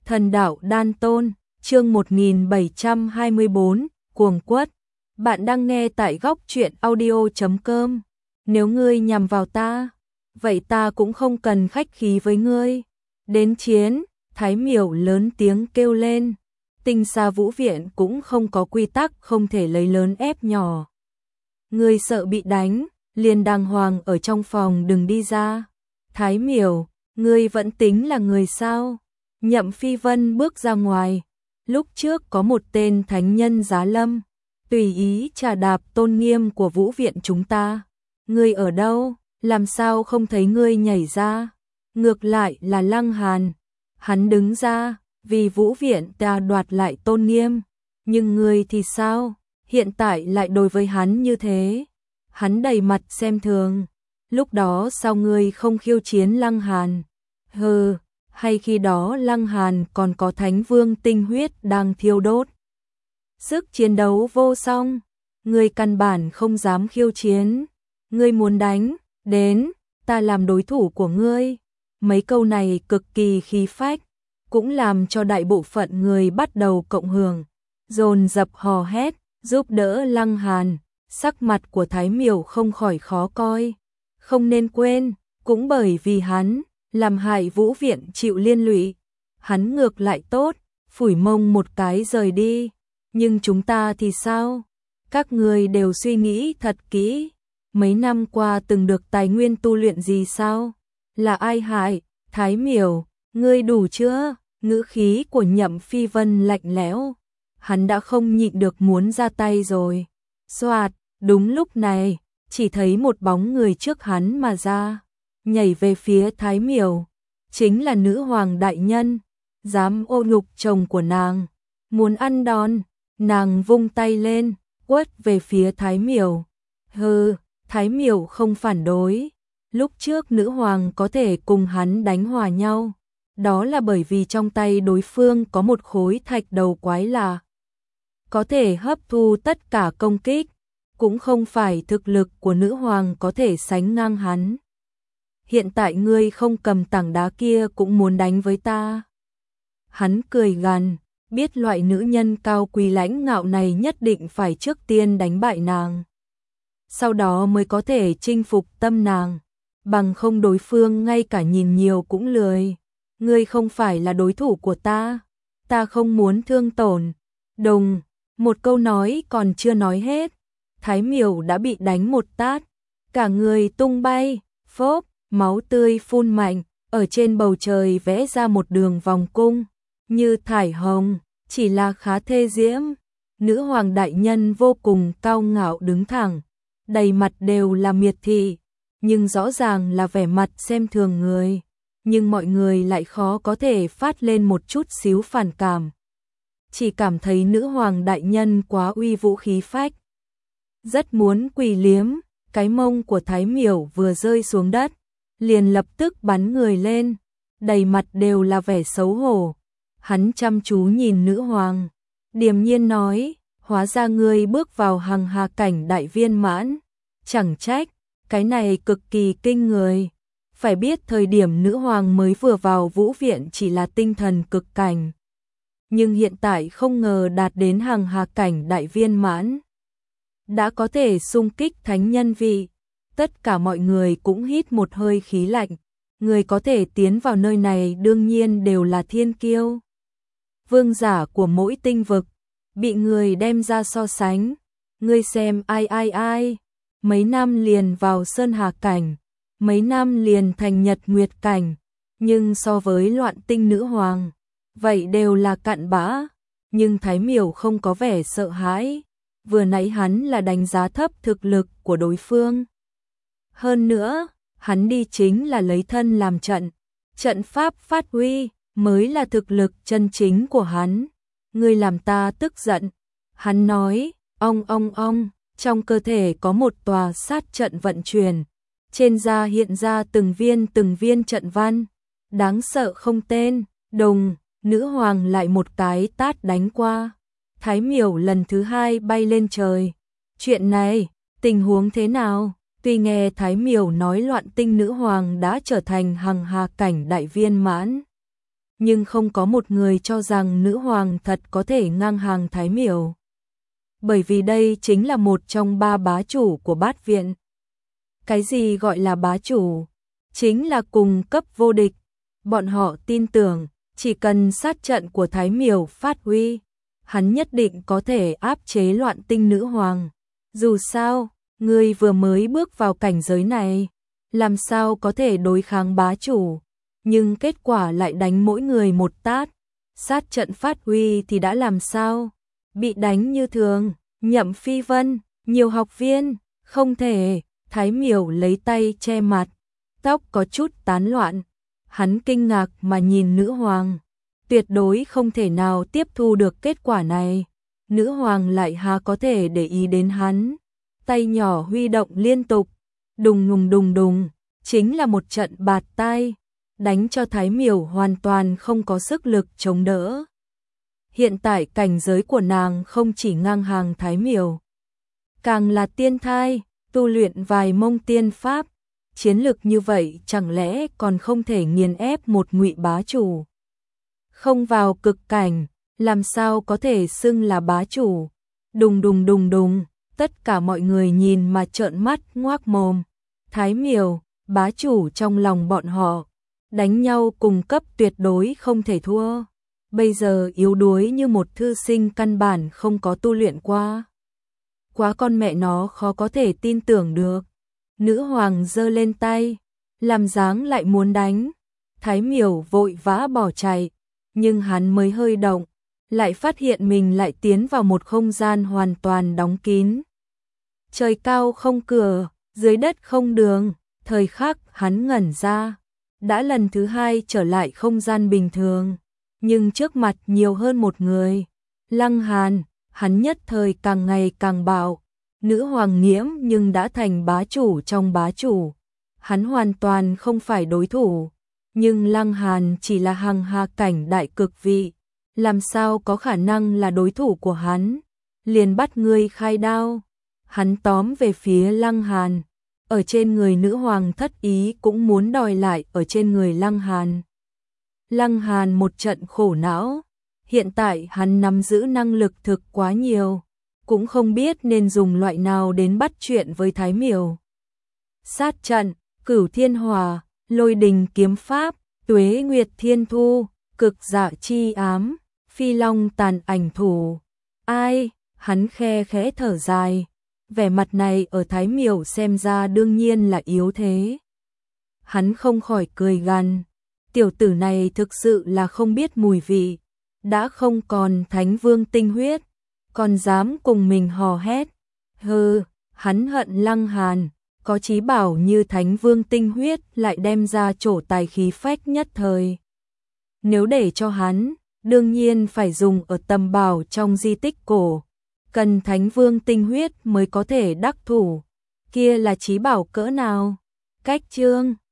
Thần đạo đan tôn, chương 1724, cuồng quất. Bạn đang nghe tại góc truyện audio.com. Nếu ngươi nhằm vào ta, vậy ta cũng không cần khách khí với ngươi. Đến chiến, Thái Miểu lớn tiếng kêu lên. Tinh Sa Vũ Viện cũng không có quy tắc không thể lấy lớn ép nhỏ. Ngươi sợ bị đánh, liền đàng hoàng ở trong phòng đừng đi ra. Thái Miểu, ngươi vẫn tính là người sao? Nhậm Phi Vân bước ra ngoài. Lúc trước có một tên thánh nhân giá lâm, tùy ý trà đạp tôn nghiêm của Vũ Viện chúng ta. Ngươi ở đâu? Làm sao không thấy ngươi nhảy ra? Ngược lại là Lăng Hàn. Hắn đứng ra, vì Vũ Viện ta đoạt lại tôn nghiêm. Nhưng ngươi thì sao? Hiện tại lại đối với hắn như thế. Hắn đầy mặt xem thường. Lúc đó sao ngươi không khiêu chiến Lăng Hàn? Hừ, hay khi đó Lăng Hàn còn có Thánh Vương tinh huyết đang thiêu đốt. Sức chiến đấu vô song, ngươi căn bản không dám khiêu chiến. Ngươi muốn đánh, đến, ta làm đối thủ của ngươi. Mấy câu này cực kỳ khí phách, cũng làm cho đại bộ phận người bắt đầu cộng hưởng, dồn dập hò hét, giúp đỡ Lăng Hàn. Sắc mặt của Thái Miểu không khỏi khó coi. Không nên quên, cũng bởi vì hắn làm hại Vũ Viện chịu liên lụy, hắn ngược lại tốt, phủi mông một cái rời đi. Nhưng chúng ta thì sao? Các người đều suy nghĩ thật kỹ. Mấy năm qua từng được tài nguyên tu luyện gì sao? Là ai hại? Thái Miểu, ngươi đủ chưa? Ngữ khí của Nhậm Phi Vân lạnh lẽo. Hắn đã không nhịn được muốn ra tay rồi. Soạt, đúng lúc này, chỉ thấy một bóng người trước hắn mà ra, nhảy về phía Thái Miểu. Chính là nữ hoàng đại nhân, dám ô nhục chồng của nàng, muốn ăn đòn. Nàng vung tay lên, quất về phía Thái Miểu. Hừ, Thái Miểu không phản đối. Lúc trước nữ hoàng có thể cùng hắn đánh hòa nhau, đó là bởi vì trong tay đối phương có một khối thạch đầu quái lạ, có thể hấp thu tất cả công kích, cũng không phải thực lực của nữ hoàng có thể sánh ngang hắn. Hiện tại ngươi không cầm tảng đá kia cũng muốn đánh với ta. Hắn cười gằn, biết loại nữ nhân cao quý lãnh ngạo này nhất định phải trước tiên đánh bại nàng, sau đó mới có thể chinh phục tâm nàng, bằng không đối phương ngay cả nhìn nhiều cũng lười. Ngươi không phải là đối thủ của ta, ta không muốn thương tổn. Đùng, một câu nói còn chưa nói hết, Thái Miểu đã bị đánh một tát, cả người tung bay, phốp, máu tươi phun mạnh, ở trên bầu trời vẽ ra một đường vòng cung, như thải hồng, chỉ là khá thê diễm. Nữ hoàng đại nhân vô cùng cao ngạo đứng thẳng, đầy mặt đều là miệt thị, nhưng rõ ràng là vẻ mặt xem thường người, nhưng mọi người lại khó có thể phát lên một chút xíu phản cảm. Chỉ cảm thấy nữ hoàng đại nhân quá uy vũ khí phách, rất muốn quỳ liếm. Cái mông của Thái Miểu vừa rơi xuống đất, liền lập tức bắn người lên, đầy mặt đều là vẻ xấu hổ. Hắn chăm chú nhìn nữ hoàng, điềm nhiên nói, hóa ra ngươi bước vào hằng hà cảnh đại viên mãn, chẳng trách, cái này cực kỳ kinh người. Phải biết thời điểm nữ hoàng mới vừa vào Vũ Viện chỉ là tinh thần cực cảnh, nhưng hiện tại không ngờ đạt đến hằng hà cảnh đại viên mãn, đã có thể xung kích thánh nhân vị. Tất cả mọi người cũng hít một hơi khí lạnh. Người có thể tiến vào nơi này đương nhiên đều là thiên kiêu, vương giả của mỗi tinh vực, bị người đem ra so sánh. Ngươi xem ai, mấy năm liền vào sơn hà cảnh, mấy năm liền thành nhật nguyệt cảnh, nhưng so với loạn tinh nữ hoàng, vậy đều là cặn bã. Nhưng Thái Miểu không có vẻ sợ hãi, vừa nãy hắn là đánh giá thấp thực lực của đối phương. Hơn nữa, hắn đi chính là lấy thân làm trận, trận pháp phát huy mới là thực lực chân chính của hắn. Ngươi làm ta tức giận. Hắn nói, ong, trong cơ thể có một tòa sát trận vận chuyển, trên da hiện ra từng viên trận văn, đáng sợ không tên. Đùng, nữ hoàng lại một cái tát đánh qua. Thái Miểu lần thứ hai bay lên trời. Chuyện này, tình huống thế nào? Tuy nghe Thái Miểu nói loạn tinh nữ hoàng đã trở thành hằng hà cảnh đại viên mãn, nhưng không có một người cho rằng nữ hoàng thật có thể ngang hàng Thái Miểu. Bởi vì đây chính là một trong 3 bá chủ của Bát Viện. Cái gì gọi là bá chủ? Chính là cùng cấp vô địch. Bọn họ tin tưởng, chỉ cần sát trận của Thái Miểu phát huy, hắn nhất định có thể áp chế Loạn Tinh nữ hoàng. Dù sao, ngươi vừa mới bước vào cảnh giới này, làm sao có thể đối kháng bá chủ, nhưng kết quả lại đánh mỗi người một tát. Sát trận phát huy thì đã làm sao? Bị đánh như thường. Nhậm Phi Vân, nhiều học viên, không thể. Thái Miểu lấy tay che mặt, tóc có chút tán loạn. Hắn kinh ngạc mà nhìn nữ hoàng, tuyệt đối không thể nào tiếp thu được kết quả này. Nữ hoàng lại há có thể để ý đến hắn. Tay nhỏ huy động liên tục, đùng đùng đùng đùng, chính là một trận bạt tai, đánh cho Thái Miểu hoàn toàn không có sức lực chống đỡ. Hiện tại cảnh giới của nàng không chỉ ngang hàng Thái Miểu, càng là tiên thai, tu luyện vài mông tiên pháp, chiến lực như vậy chẳng lẽ còn không thể nghiền ép một Ngụy bá chủ. Không vào cực cảnh, làm sao có thể xưng là bá chủ. Đùng đùng đùng đùng, tất cả mọi người nhìn mà trợn mắt ngoác mồm. Thái Miểu, bá chủ trong lòng bọn họ, đánh nhau cùng cấp tuyệt đối không thể thua. Bây giờ yếu đuối như một thư sinh căn bản không có tu luyện qua. Quá con mẹ nó khó có thể tin tưởng được. Nữ hoàng giơ lên tay, làm dáng lại muốn đánh. Thái Miểu vội vã bỏ chạy, nhưng hắn mới hơi động, lại phát hiện mình lại tiến vào một không gian hoàn toàn đóng kín. Trời cao không cửa, dưới đất không đường, thời khắc hắn ngẩn ra, đã lần thứ 2 trở lại không gian bình thường, nhưng trước mặt nhiều hơn một người. Lăng Hàn, hắn nhất thời càng ngày càng bạo, nữ hoàng nghiễm nhưng đã thành bá chủ trong bá chủ. Hắn hoàn toàn không phải đối thủ, nhưng Lăng Hàn chỉ là hằng hà cảnh đại cực vị, làm sao có khả năng là đối thủ của hắn. Liền bắt ngươi khai đao. Hắn tóm về phía Lăng Hàn, ở trên người nữ hoàng thất ý cũng muốn đòi lại ở trên người Lăng Hàn. Lăng Hàn một trận khổ não, hiện tại hắn nắm giữ năng lực thực quá nhiều, cũng không biết nên dùng loại nào đến bắt chuyện với Thái Miểu. Sát trận, Cửu Thiên Hỏa, Lôi Đình kiếm pháp, Tuế Nguyệt Thiên Thu, Cực Dạ chi ám, Phi Long tàn ảnh thủ. Ai? Hắn khe khẽ thở dài. Vẻ mặt này ở Thái Miểu xem ra đương nhiên là yếu thế. Hắn không khỏi cười gằn. Tiểu tử này thực sự là không biết mùi vị. Đã không còn Thánh Vương tinh huyết, còn dám cùng mình hò hét. Hừ, hắn hận Lăng Hàn. Có chí bảo như Thánh Vương tinh huyết lại đem ra trổ tài khí phách nhất thời. Nếu để cho hắn, đương nhiên phải dùng ở tầm bảo trong di tích cổ. Cần Thánh Vương tinh huyết mới có thể đắc thủ. Kia là chí bảo cỡ nào? Cách chương